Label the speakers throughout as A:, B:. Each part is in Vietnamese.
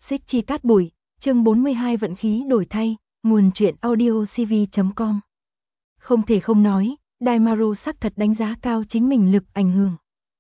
A: Xích chi cát bụi, chương 42 vận khí đổi thay, nguồn truyện audio cv.com. Không thể không nói, Daimaru xác thật đánh giá cao chính mình lực ảnh hưởng.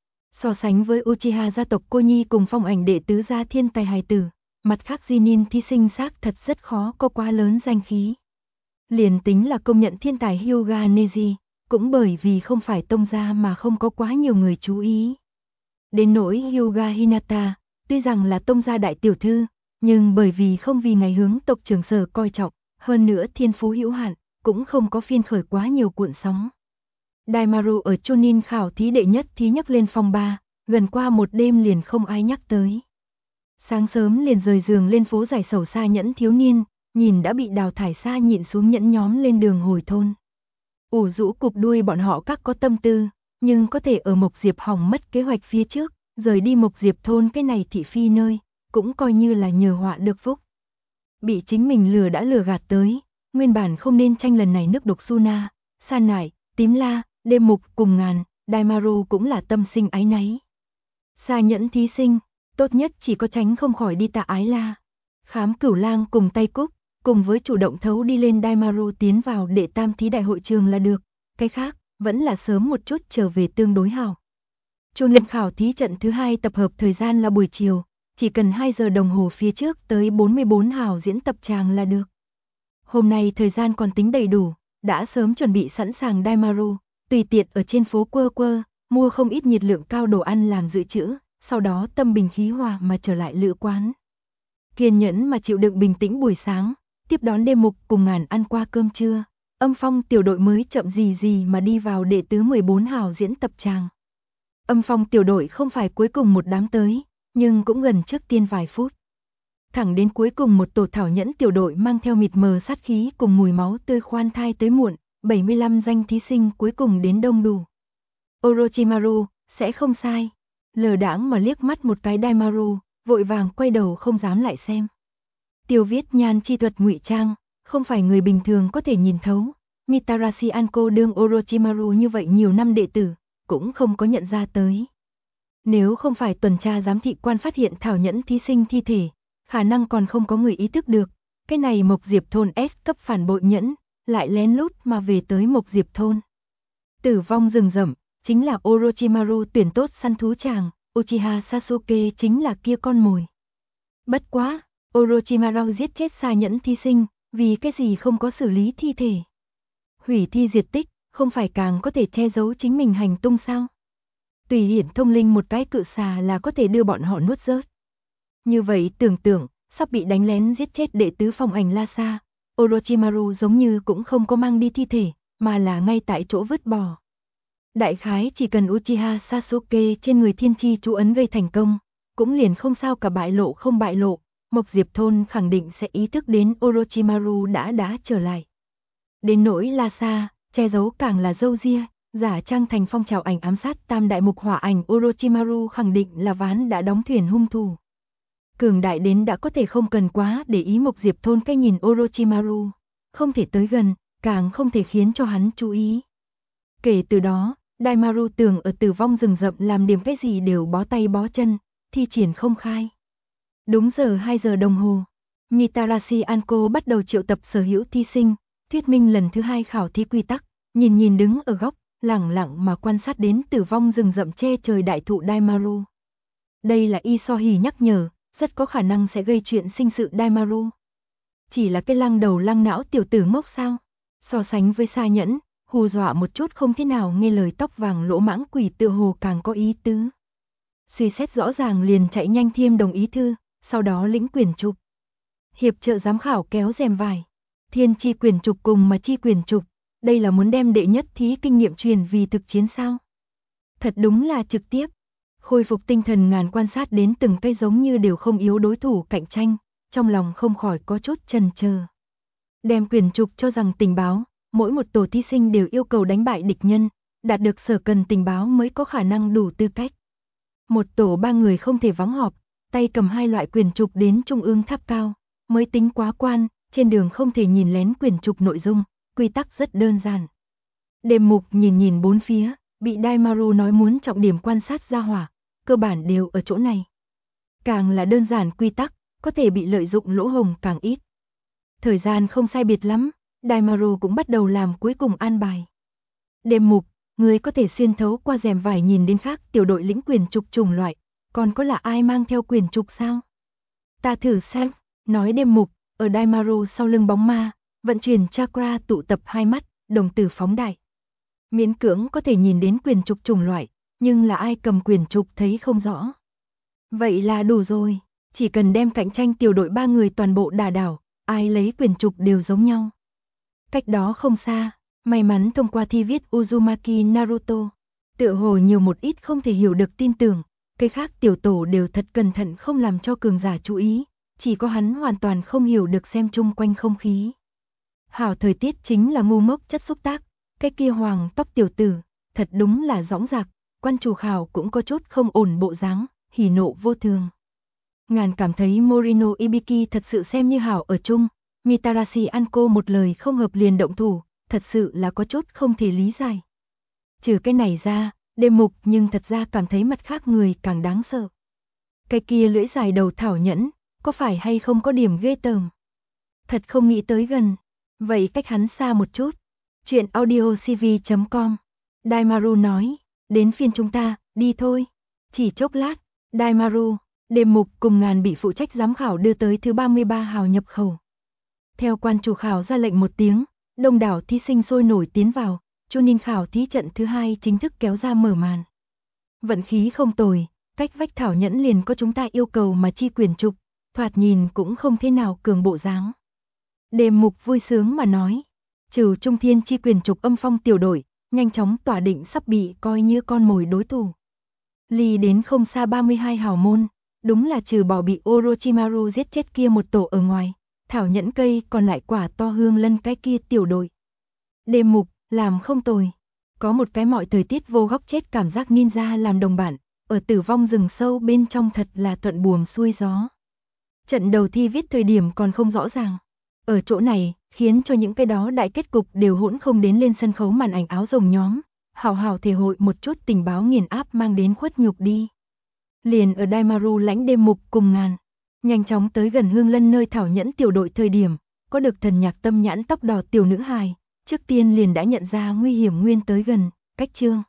A: So sánh với Uchiha gia tộc cô nhi cùng phong ảnh đệ tứ gia thiên tài hài tử, mặt khác Chunin thí sinh xác thật rất khó có quá lớn danh khí. Liền tính là công nhận thiên tài Hyuga Neji, cũng bởi vì không phải tông gia mà không có quá nhiều người chú ý. Đến nỗi Hyuga Hinata, tuy rằng là tông gia đại tiểu thư, nhưng bởi vì không vì ngày hướng tộc trưởng Sở coi trọng, hơn nữa thiên phú hữu hạn, cũng không có phiên khởi quá nhiều cuộn sóng. Daimaru ở Chunin khảo thí đệ nhất thí nhấc lên phong ba, gần qua một đêm liền không ai nhắc tới. Sáng sớm liền rời giường lên phố giải sầu Sa Nhẫn thiếu niên, nhìn đã bị đào thải Sa Nhịn xuống nhẫn nhóm lên đường hồi thôn. Ủ rũ cụp đuôi bọn họ các có tâm tư, nhưng có thể ở Mộc Diệp hỏng mất kế hoạch phía trước, rời đi Mộc Diệp thôn cái này thị phi nơi, cũng coi như là nhờ họa được phúc. Bị chính mình lừa đã lừa gạt tới, nguyên bản không nên tranh lần này nước độc Suna, Sa Nải, Tím La, Đêm Mục cùng Ngàn, Daimaru cũng là tâm sinh áy náy. Sa Nhẫn thí sinh, tốt nhất chỉ có tránh không khỏi đi Tạ Ái La. Khám Cửu Lang cùng Tay Cúc, cùng với chủ động thấu đi lên Daimaru tiến vào đệ tam thí đại hội trường là được, cái khác, vẫn là sớm một chút trở về tương đối hảo. Chunin khảo thí trận thứ 2 tập hợp thời gian là buổi chiều, chỉ cần 2 giờ đồng hồ phía trước tới 44 hào diễn tập tràng là được. Hôm nay thời gian còn tính đầy đủ, đã sớm chuẩn bị sẵn sàng Daimaru, tùy tiện ở trên phố quơ quơ, mua không ít nhiệt lượng cao đồ ăn làm dự trữ, sau đó tâm bình khí hòa mà trở lại lữ quán. Kiên nhẫn mà chịu đựng bình tĩnh buổi sáng, tiếp đón Đêm Mục cùng Ngàn ăn qua cơm trưa, Âm Phong tiểu đội mới chậm gì mà đi vào đệ tứ 14 hào diễn tập tràng. Âm Phong tiểu đội không phải cuối cùng một đám tới, nhưng cũng gần trước tiên vài phút. Thẳng đến cuối cùng một tổ Thảo Nhẫn tiểu đội mang theo mịt mờ sát khí cùng mùi máu tươi khoan thai tới muộn, 75 danh thí sinh cuối cùng đến đông đủ. Orochimaru, sẽ không sai. Lờ đãng mà liếc mắt một cái Daimaru, vội vàng quay đầu không dám lại xem. Tiêu Viết Nhan chi thuật ngụy trang, không phải người bình thường có thể nhìn thấu. Mitarashi Anko đương Orochimaru như vậy nhiều năm đệ tử, cũng không có nhận ra tới. Nếu không phải tuần tra giám thị quan phát hiện Thảo Nhẫn thí sinh thi thể, khả năng còn không có người ý thức được, cái này Mộc Diệp thôn S cấp phản bội nhẫn, lại lén lút mà về tới Mộc Diệp thôn. Tử vong rừng rậm, chính là Orochimaru tuyển tốt săn thú chàng, Uchiha Sasuke chính là kia con mồi. Bất quá, Orochimaru giết chết Sa Nhẫn thí sinh, vì cái gì không có xử lý thi thể. Hủy thi diệt tích, không phải càng có thể che giấu chính mình hành tung sao? Tùy hiển thông linh một cái cự xà là có thể đưa bọn họ nuốt rớt. Như vậy tưởng tượng, sắp bị đánh lén giết chết đệ tứ phong ảnh Lhasa, Orochimaru giống như cũng không có mang đi thi thể, mà là ngay tại chỗ vứt bỏ. Đại khái chỉ cần Uchiha Sasuke trên người thiên chi chú ấn gây thành công, cũng liền không sao cả bại lộ không bại lộ, Mộc Diệp thôn khẳng định sẽ ý thức đến Orochimaru đã trở lại. Đến nỗi Lhasa, che giấu càng là dâu ria, giả trang thành phong trào ảnh ám sát tam đại mục hỏa ảnh Orochimaru khẳng định là ván đã đóng thuyền hung thủ. Cường đại đến đã có thể không cần quá để ý Mộc Diệp thôn cái nhìn Orochimaru, không thể tới gần, càng không thể khiến cho hắn chú ý. Kể từ đó, Daimaru tưởng ở tử vong rừng rậm làm điểm cái gì đều bó tay bó chân, thi triển không khai. Đúng giờ 2 giờ đồng hồ, Mitarashi Anko bắt đầu triệu tập sở hữu thí sinh, thuyết minh lần thứ 2 khảo thí quy tắc, nhìn đứng ở góc, lẳng lặng mà quan sát đến tử vong rừng rậm che trời đại thụ Daimaru. Đây là Isohi nhắc nhở, rất có khả năng sẽ gây chuyện sinh sự Daimaru. Chỉ là cái lăng đầu lăng não tiểu tử ngốc sao? So sánh với Sa Nhẫn, hù dọa một chút không thế nào nghe lời tóc vàng lỗ mãng quỷ tựa hồ càng có ý tứ. Suy xét rõ ràng liền chạy nhanh thiêm đồng ý thư, sau đó lĩnh quyền trục. Hiệp trợ giám khảo kéo rèm vải. Thiên chi quyền trục cùng mà chi quyền trục, đây là muốn đem đệ nhất thí kinh nghiệm truyền vì thực chiến sao? Thật đúng là trực tiếp. Khôi phục tinh thần Ngàn quan sát đến từng cây giống như đều không yếu đối thủ cạnh tranh, trong lòng không khỏi có chút chần chờ. Đem quyền trục cho rằng tình báo, mỗi một tổ thí sinh đều yêu cầu đánh bại địch nhân, đạt được sở cần tình báo mới có khả năng đủ tư cách. Một tổ 3 người không thể vắng họp, tay cầm 2 loại quyền trục đến trung ương tháp cao, mới tính quá quan, trên đường không thể nhìn lén quyền trục nội dung, quy tắc rất đơn giản. Đêm Mục nhìn bốn phía, bị Daimaru nói muốn trọng điểm quan sát ra hỏa, cơ bản đều ở chỗ này. Càng là đơn giản quy tắc, có thể bị lợi dụng lỗ hổng càng ít. Thời gian không sai biệt lắm, Daimaru cũng bắt đầu làm cuối cùng an bài. Đêm mục, người có thể xuyên thấu qua rèm vải nhìn đến khác tiểu đội lĩnh quyền trục chủng loại, còn có là ai mang theo quyền trục sao? Ta thử xem, nói đêm mục, ở Daimaru sau lưng bóng ma, vận chuyển chakra tụ tập hai mắt, đồng tử phóng đại. Miễn cưỡng có thể nhìn đến quyền trục chủng loại, nhưng là ai cầm quyền trục thấy không rõ. Vậy là đủ rồi, chỉ cần đem cạnh tranh tiểu đội 3 người toàn bộ đả đảo, ai lấy quyền trục đều giống nhau. Cách đó không xa, may mắn thông qua thi viết Uzumaki Naruto, tựa hồ nhiều một ít không thể hiểu được tin tưởng, cái khác tiểu tổ đều thật cẩn thận không làm cho cường giả chú ý, chỉ có hắn hoàn toàn không hiểu được xem chung quanh không khí. Hảo thời tiết chính là ngu ngốc chất xúc tác, cái kia hoàng tóc tiểu tử, thật đúng là dõng dạc, quan chủ khảo cũng có chút không ổn bộ dáng, hỉ nộ vô thường. Ngàn cảm thấy Morino Ibiki thật sự xem như hảo ở chung, Mitarashi Anko một lời không hợp liền động thủ, thật sự là có chút không thể lý giải. Trừ cái này ra, đêm mục nhưng thật ra cảm thấy mặt khác người càng đáng sợ. Cái kia lưỡi dài đầu thảo nhẫn, có phải hay không có điểm ghê tởm? Thật không nghĩ tới gần, vậy cách hắn xa một chút. Chuyện audiocv.com. Daimaru nói, đến phiên chúng ta, đi thôi. Chỉ chốc lát, Daimaru, đêm mục cùng ngàn bị phụ trách giám khảo đưa tới thứ 33 hào nhập khẩu. Theo quan chủ khảo ra lệnh một tiếng, đông đảo thí sinh sôi nổi tiến vào, cho nên khảo thí trận thứ 2 chính thức kéo ra mở màn. Vận khí không tồi, cách vách thảo nhẫn liền có chúng ta yêu cầu mà chi quyền trục, thoạt nhìn cũng không thế nào cường bộ dáng. Đêm mục vui sướng mà nói, trừ Trung Thiên chi quyền trục âm phong tiểu đội, nhanh chóng tỏa định sắp bị coi như con mồi đối thủ. Ly đến không xa 32 hào môn, đúng là trừ bỏ bị Orochimaru giết chết kia một tổ ở ngoài, thảo nhẫn cây còn lại quả to hương lân cái kia tiểu đội. Đêm mục, làm không tồi. Có một cái mọi thời tiết vô góc chết cảm giác ninja làm đồng bạn, ở tử vong rừng sâu bên trong thật là thuận buồm xuôi gió. Trận đầu thi viết thời điểm còn không rõ ràng. Ở chỗ này, khiến cho những cái đó đại kết cục đều hỗn không đến lên sân khấu màn ảnh áo rồng nhóm, hào hào thể hội một chút tình báo nghiền áp mang đến khuất nhục đi. Liền ở Daimaru lãnh đêm mục cùng ngàn, nhanh chóng tới gần hương lân nơi thảo nhẫn tiểu đội thời điểm, có được thần nhạc tâm nhãn tóc đỏ tiểu nữ hài, trước tiên liền đã nhận ra nguy hiểm nguyên tới gần, cách chương.